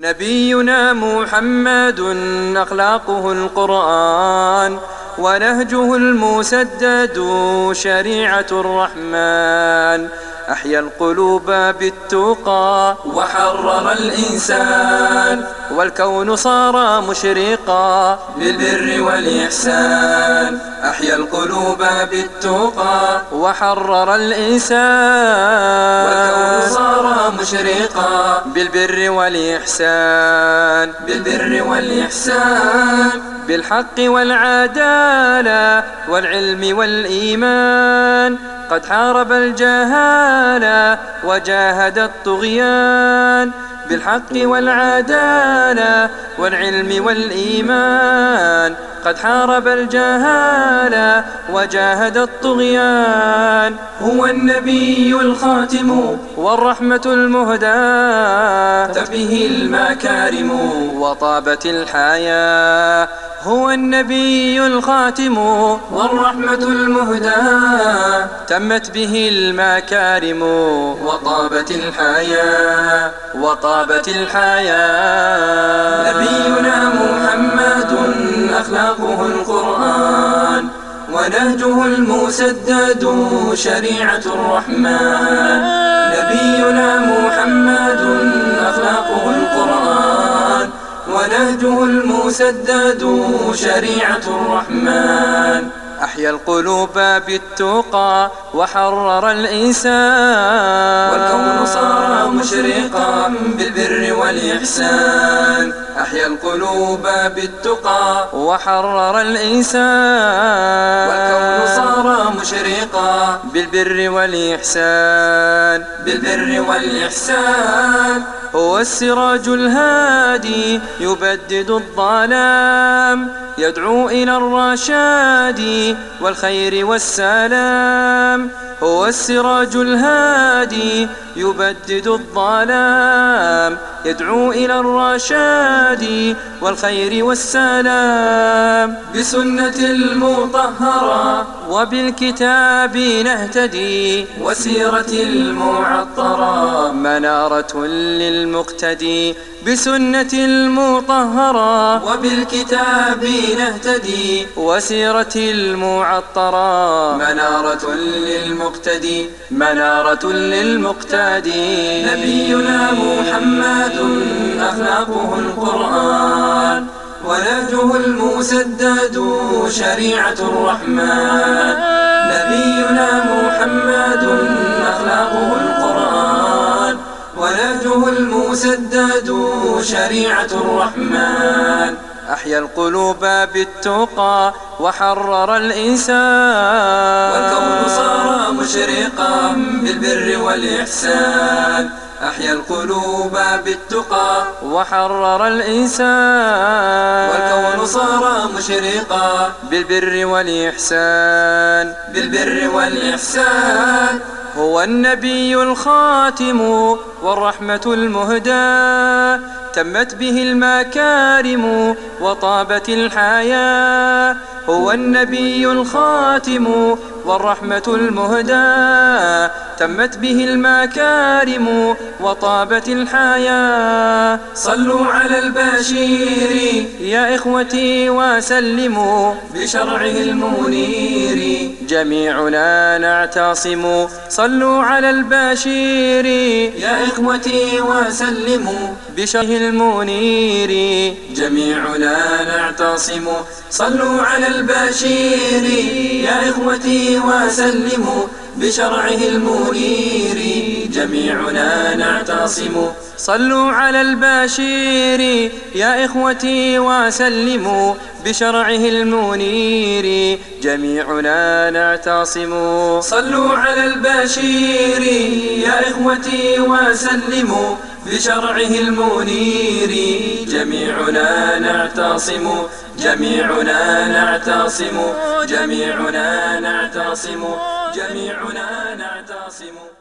نبينا محمد أخلاقه القرآن، ونهجه المسدد شريعة الرحمن. أحيا القلوب بالتقى وحرر الإنسان، والكون صار مشرقا بالبر والإحسان. أحيا القلوب بالتقى وحرر الإنسان، والكون صار مشرقا بالبر والإحسان. بالبر والإحسان، بالحق والعدالة والعلم والإيمان. قد حارب الجهالة وجاهد الطغيان. بالحق والعدالة والعلم والإيمان. قد حارب الجهالة وجاهد الطغيان. هو النبي الخاتم والرحمة المهداة، به المكارم وطابت الحياة. هو النبي الخاتم والرحمة المهداة، تمت به المكارم وطابت الحياة. وطابت الحياة. نبينا محمد أخلاقه القرآن، ونهجه المسدد شريعة الرحمن. نبينا محمد أخلاقه القرآن، ونهجه المسدد شريعة الرحمن. أحيا القلوب بالتقى وحرر الإنسان، والكون صار مشرقا بالبر والإحسان. أحيا القلوب بالتقى وحرر الإنسان، والكون صار مشرقا بالبر والإحسان. بالبر والإحسان، هو السراج الهادي يبدد الظلام، يدعو إلى الرشاد والخير والسلام. هو السراج الهادي يبدد الظلام، يدعو إلى الرشاد والخير والسلام. بسنة المطهرة وبالكتاب نهتدي، وسيرة المعطرة منارة للمقتدي. بسنة المطهرة وبالكتاب نهتدي، وسيرة المعطرة منارة للمقتدي. منارة للمقتدي. نبينا محمد أخلاقه القرآن، ونهجه المسدد شريعة الرحمن. نبينا محمد أخلاقه القرآن، ونهجه المسدد شريعة الرحمن. أحيا القلوب بالتقى وحرر الإنسان، والكون صار مشرقا بالبر والإحسان. أحيا القلوب بالتقى وحرر الإنسان، والكون صار مشرقا بالبر والإحسان. بالبر والإحسان، هو النبي الخاتم والرحمة المهداة، تمت به المكارم وطابت الحياة. هو النبي الخاتم والرحمة المهداة، تمت به المكارم وطابت الحياة. صلوا على البشير يا إخوتي وسلموا، بشرعه المنير جميعنا نعتصم. صلوا على البشير يا إخوتي وسلموا، بشرعه المنير جميعنا نعتصم. صلوا على البشير يا إخوتي وسلموا، بشرعه المنير جميعنا نعتصم. صلوا على البشير يا إخوتي وسلموا، بشرعه المنير جميعنا نعتصم. صلوا على البشير يا إخوتي وسلموا، بشرعه المنير جميعنا نعتصم. جميعنا نعتصم. جميعنا نعتصم. جميعنا نعتصم.